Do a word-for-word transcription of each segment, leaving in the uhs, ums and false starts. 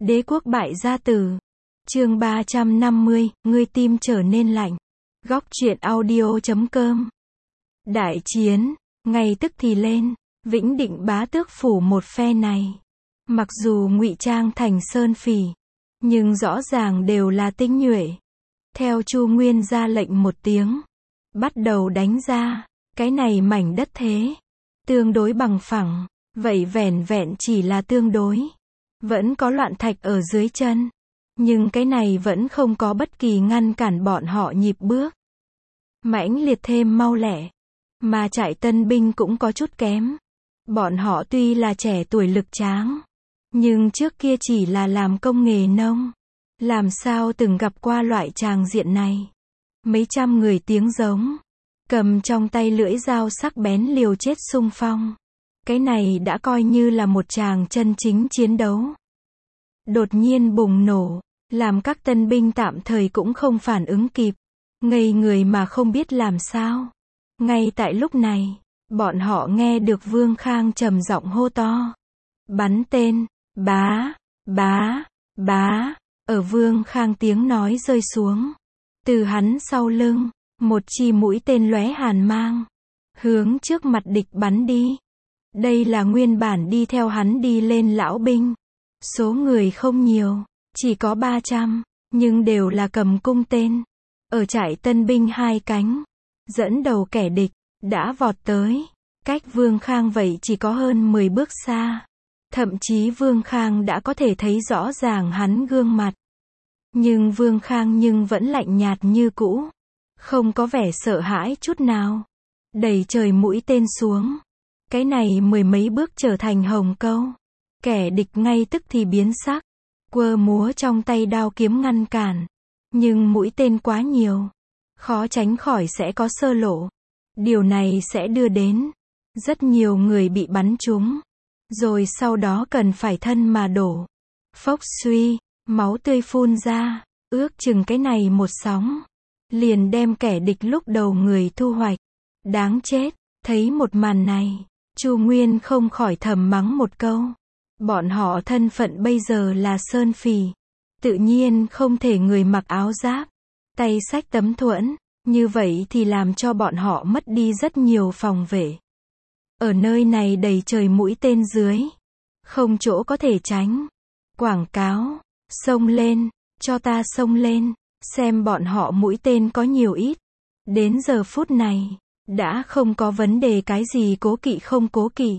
Đế quốc bại gia tử. Chương ba trăm năm mươi, ngươi tim trở nên lạnh. Góc truyện audio chấm com. Đại chiến, ngay tức thì lên, Vĩnh Định bá tước phủ một phe này. Mặc dù ngụy trang thành sơn phỉ, nhưng rõ ràng đều là tinh nhuệ. Theo Chu Nguyên ra lệnh một tiếng, bắt đầu đánh ra, cái này mảnh đất thế, tương đối bằng phẳng, vậy vẻn vẹn chỉ là tương đối. Vẫn có loạn thạch ở dưới chân, nhưng cái này vẫn không có bất kỳ ngăn cản bọn họ nhịp bước. Mãnh liệt thêm mau lẹ, mà trại tân binh cũng có chút kém. Bọn họ tuy là trẻ tuổi lực tráng, nhưng trước kia chỉ là làm công nghề nông. Làm sao từng gặp qua loại tràng diện này. Mấy trăm người tiếng giống, cầm trong tay lưỡi dao sắc bén liều chết xung phong. Cái này đã coi như là một tràng chân chính chiến đấu. Đột nhiên bùng nổ, làm các tân binh tạm thời cũng không phản ứng kịp. Ngây người mà không biết làm sao. Ngay tại lúc này, bọn họ nghe được Vương Khang trầm giọng hô to. Bắn tên, bá, bá, bá. Ở Vương Khang tiếng nói rơi xuống. Từ hắn sau lưng, một chi mũi tên lóe hàn mang. Hướng trước mặt địch bắn đi. Đây là nguyên bản đi theo hắn đi lên lão binh. Số người không nhiều, chỉ có ba trăm, nhưng đều là cầm cung tên. Ở trại tân binh hai cánh, dẫn đầu kẻ địch, đã vọt tới. Cách Vương Khang vậy chỉ có hơn mười bước xa. Thậm chí Vương Khang đã có thể thấy rõ ràng hắn gương mặt. Nhưng Vương Khang nhưng vẫn lạnh nhạt như cũ. Không có vẻ sợ hãi chút nào. Đẩy trời mũi tên xuống. Cái này mười mấy bước trở thành hồng câu. Kẻ địch ngay tức thì biến sắc. Quơ múa trong tay đao kiếm ngăn cản. Nhưng mũi tên quá nhiều. Khó tránh khỏi sẽ có sơ lộ. Điều này sẽ đưa đến rất nhiều người bị bắn trúng. Rồi sau đó cần phải thân mà đổ. Phốc suy, máu tươi phun ra. Ước chừng cái này một sóng. Liền đem kẻ địch lúc đầu người thu hoạch. Đáng chết, thấy một màn này. Chu Nguyên không khỏi thầm mắng một câu. Bọn họ thân phận bây giờ là sơn phỉ. Tự nhiên không thể người mặc áo giáp. Tay xách tấm thuẫn. Như vậy thì làm cho bọn họ mất đi rất nhiều phòng vệ. Ở nơi này đầy trời mũi tên dưới. Không chỗ có thể tránh. Quảng cáo. Xông lên. Cho ta xông lên. Xem bọn họ mũi tên có nhiều ít. Đến giờ phút này. Đã không có vấn đề cái gì cố kỵ không cố kỵ.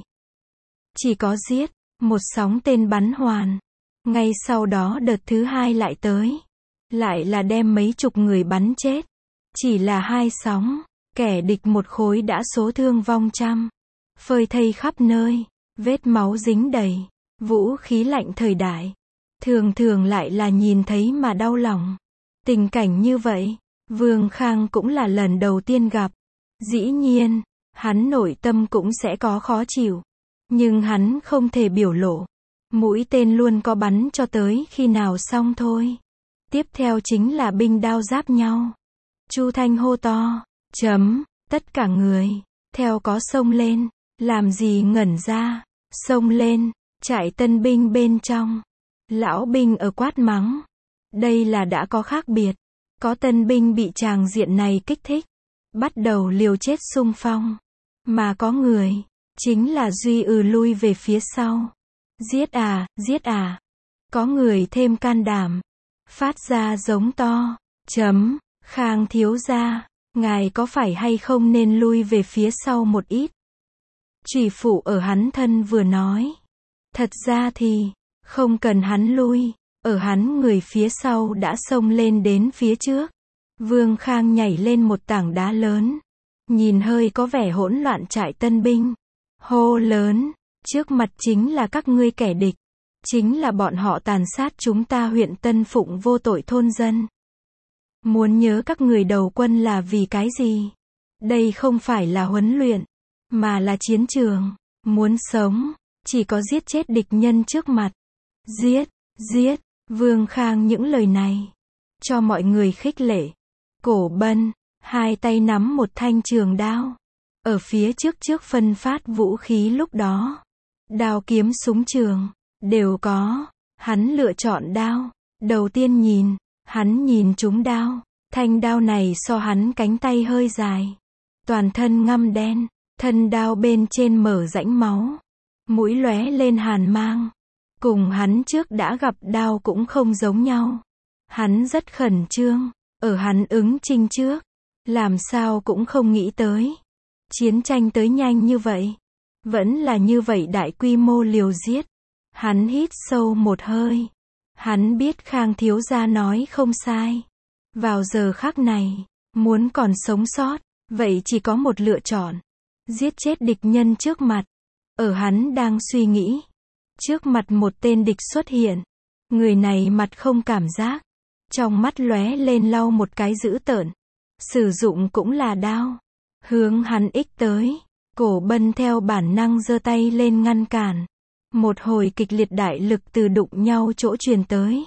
Chỉ có giết. Một sóng tên bắn hoàn. Ngay sau đó đợt thứ hai lại tới. Lại là đem mấy chục người bắn chết. Chỉ là hai sóng. Kẻ địch một khối đã số thương vong trăm. Phơi thây khắp nơi. Vết máu dính đầy. Vũ khí lạnh thời đại. Thường thường lại là nhìn thấy mà đau lòng. Tình cảnh như vậy. Vương Khang cũng là lần đầu tiên gặp. Dĩ nhiên. Hắn nội tâm cũng sẽ có khó chịu. Nhưng hắn không thể biểu lộ. Mũi tên luôn có bắn cho tới khi nào xong thôi. Tiếp theo chính là binh đao giáp nhau. Chu Thanh hô to. Chấm. Tất cả người. Theo có xông lên. Làm gì ngẩn ra. Xông lên. Trại tân binh bên trong. Lão binh ở quát mắng. Đây là đã có khác biệt. Có tân binh bị tràng diện này kích thích. Bắt đầu liều chết xung phong. Mà có người. Chính là Duy ừ lui về phía sau. Giết à, giết à. Có người thêm can đảm. Phát ra giống to. Chấm. Khang thiếu gia. Ngài có phải hay không nên lui về phía sau một ít. Trùy phụ ở hắn thân vừa nói. Thật ra thì. Không cần hắn lui. Ở hắn người phía sau đã xông lên đến phía trước. Vương Khang nhảy lên một tảng đá lớn. Nhìn hơi có vẻ hỗn loạn trại tân binh. Hô lớn. Trước mặt chính là các ngươi kẻ địch. Chính là bọn họ tàn sát chúng ta huyện Tân Phụng vô tội thôn dân. Muốn nhớ các người đầu quân là vì cái gì? Đây không phải là huấn luyện. Mà là chiến trường. Muốn sống. Chỉ có giết chết địch nhân trước mặt. Giết, giết. Vương Khang những lời này. Cho mọi người khích lệ. Cổ Bân. Hai tay nắm một thanh trường đao. Ở phía trước trước phân phát vũ khí lúc đó. Đao kiếm súng trường. Đều có. Hắn lựa chọn đao. Đầu tiên nhìn, hắn nhìn trúng đao. Thanh đao này so hắn cánh tay hơi dài. Toàn thân ngăm đen, thân đao bên trên mở rãnh máu. Mũi lóe lên hàn mang. Cùng hắn trước đã gặp đao cũng không giống nhau. Hắn rất khẩn trương, ở hắn ứng chinh trước. Làm sao cũng không nghĩ tới. Chiến tranh tới nhanh như vậy. Vẫn là như vậy đại quy mô liều giết. Hắn hít sâu một hơi. Hắn biết Khang thiếu gia nói không sai. Vào giờ khắc này, muốn còn sống sót, vậy chỉ có một lựa chọn. Giết chết địch nhân trước mặt. Ở hắn đang suy nghĩ. Trước mặt một tên địch xuất hiện. Người này mặt không cảm giác. Trong mắt lóe lên lau một cái dữ tợn. Sử dụng cũng là đao. Hướng hắn ích tới. Cổ Bân theo bản năng giơ tay lên ngăn cản. Một hồi kịch liệt đại lực từ đụng nhau chỗ truyền tới.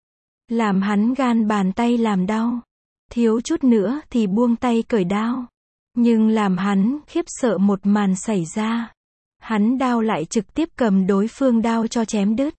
Làm hắn gan bàn tay làm đau. Thiếu chút nữa thì buông tay cởi đao. Nhưng làm hắn khiếp sợ một màn xảy ra. Hắn đao lại trực tiếp cầm đối phương đao cho chém đứt.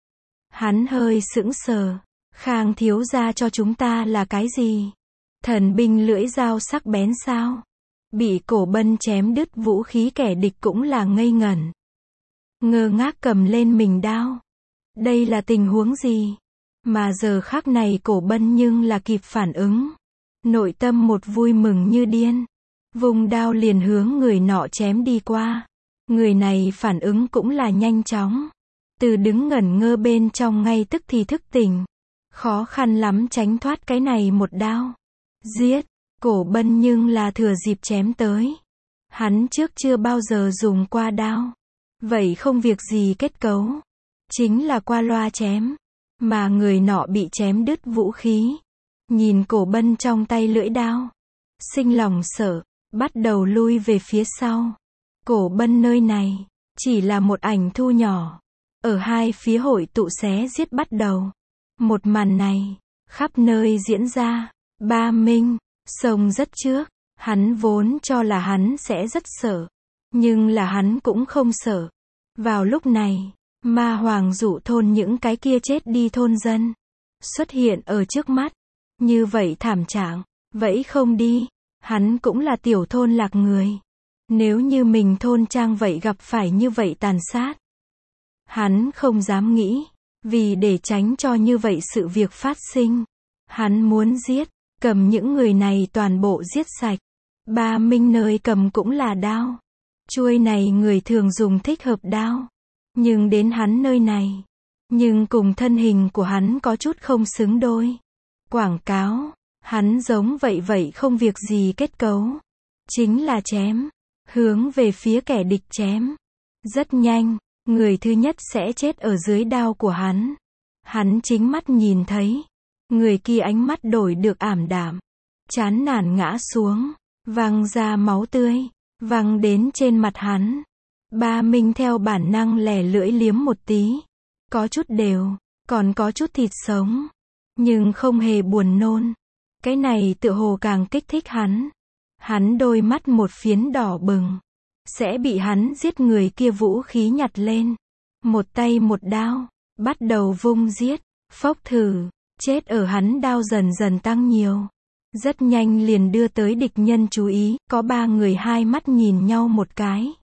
Hắn hơi sững sờ. Khang thiếu gia cho chúng ta là cái gì? Thần binh lưỡi dao sắc bén sao? Bị Cổ Bân chém đứt vũ khí kẻ địch cũng là ngây ngẩn. Ngơ ngác cầm lên mình đao. Đây là tình huống gì? Mà giờ khắc này Cổ Bân nhưng là kịp phản ứng. Nội tâm một vui mừng như điên. Vùng đao liền hướng người nọ chém đi qua. Người này phản ứng cũng là nhanh chóng. Từ đứng ngẩn ngơ bên trong ngay tức thì thức tỉnh. Khó khăn lắm tránh thoát cái này một đao. Giết. Cổ Bân nhưng là thừa dịp chém tới. Hắn trước chưa bao giờ dùng qua đao. Vậy không việc gì kết cấu. Chính là qua loa chém. Mà người nọ bị chém đứt vũ khí. Nhìn Cổ Bân trong tay lưỡi đao. Sinh lòng sợ. Bắt đầu lui về phía sau. Cổ Bân nơi này. Chỉ là một ảnh thu nhỏ. Ở hai phía hội tụ xé giết bắt đầu. Một màn này. Khắp nơi diễn ra. Ba Minh. Sông rất trước. Hắn vốn cho là hắn sẽ rất sợ. Nhưng là hắn cũng không sợ. Vào lúc này. Ma Hoàng dụ thôn những cái kia chết đi thôn dân. Xuất hiện ở trước mắt. Như vậy thảm trạng. Vẫy không đi. Hắn cũng là tiểu thôn lạc người. Nếu như mình thôn trang vậy gặp phải như vậy tàn sát. Hắn không dám nghĩ. Vì để tránh cho như vậy sự việc phát sinh. Hắn muốn giết. Cầm những người này toàn bộ giết sạch. Ba Minh nơi cầm cũng là đao. Chuôi này người thường dùng thích hợp đao. Nhưng đến hắn nơi này. Nhưng cùng thân hình của hắn có chút không xứng đôi. Quảng cáo. Hắn giống vậy vậy không việc gì kết cấu. Chính là chém. Hướng về phía kẻ địch chém. Rất nhanh. Người thứ nhất sẽ chết ở dưới đao của hắn. Hắn chính mắt nhìn thấy. Người kia ánh mắt đổi được ảm đạm. Chán nản ngã xuống. Văng ra máu tươi. Văng đến trên mặt hắn. Ba Minh theo bản năng lẻ lưỡi liếm một tí. Có chút đều. Còn có chút thịt sống. Nhưng không hề buồn nôn. Cái này tựa hồ càng kích thích hắn. Hắn đôi mắt một phiến đỏ bừng. Sẽ bị hắn giết người kia vũ khí nhặt lên. Một tay một đao. Bắt đầu vung giết. Phốc thử. Chết ở hắn đao dần dần tăng nhiều. Rất nhanh liền đưa tới địch nhân chú ý. Có ba người hai mắt nhìn nhau một cái.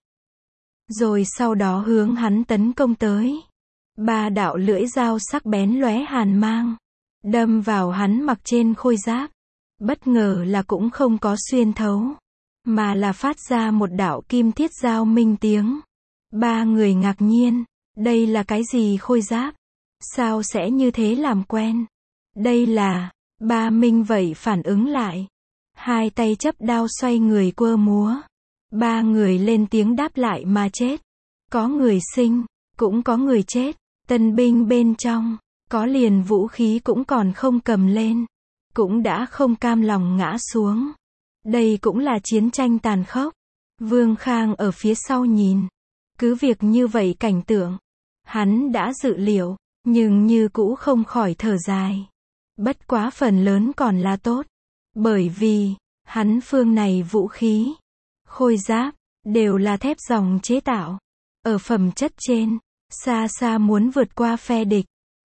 Rồi sau đó hướng hắn tấn công tới. Ba đạo lưỡi dao sắc bén lóe hàn mang. Đâm vào hắn mặc trên khôi giáp. Bất ngờ là cũng không có xuyên thấu. Mà là phát ra một đạo kim thiết giao minh tiếng. Ba người ngạc nhiên. Đây là cái gì khôi giáp? Sao sẽ như thế làm quen? Đây là... Ba Minh vậy phản ứng lại. Hai tay chấp đao xoay người quơ múa. Ba người lên tiếng đáp lại mà chết. Có người sinh, cũng có người chết. Tân binh bên trong, có liền vũ khí cũng còn không cầm lên. Cũng đã không cam lòng ngã xuống. Đây cũng là chiến tranh tàn khốc. Vương Khang ở phía sau nhìn. Cứ việc như vậy cảnh tượng. Hắn đã dự liệu, nhưng như cũ không khỏi thở dài. Bất quá phần lớn còn là tốt. Bởi vì, hắn phương này vũ khí, khôi giáp, đều là thép dòng chế tạo. Ở phẩm chất trên, xa xa muốn vượt qua phe địch.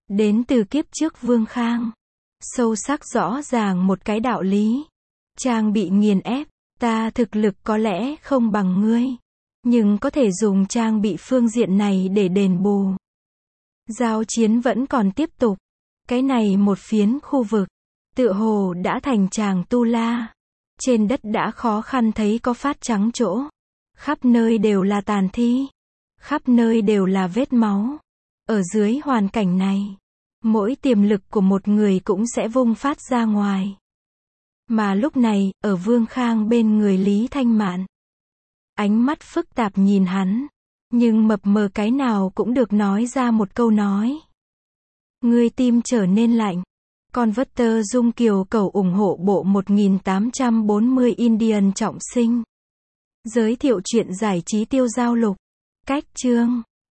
Đến từ kiếp trước Vương Khang. Sâu sắc rõ ràng một cái đạo lý. Trang bị nghiền ép, ta thực lực có lẽ không bằng ngươi. Nhưng có thể dùng trang bị phương diện này để đền bù. Giao chiến vẫn còn tiếp tục. Cái này một phiến khu vực, tựa hồ đã thành tràng tu la. Trên đất đã khó khăn thấy có phát trắng chỗ. Khắp nơi đều là tàn thi. Khắp nơi đều là vết máu. Ở dưới hoàn cảnh này, mỗi tiềm lực của một người cũng sẽ vung phát ra ngoài. Mà lúc này, ở Vương Khang bên người Lý Thanh Mạn. Ánh mắt phức tạp nhìn hắn. Nhưng mập mờ cái nào cũng được nói ra một câu nói. Ngươi tim trở nên lạnh. Converter Dung Kiều Cầu ủng hộ bộ một nghìn tám trăm bốn mươi Indian trọng sinh. Giới thiệu truyện giải trí tiêu giao lục. Cách chương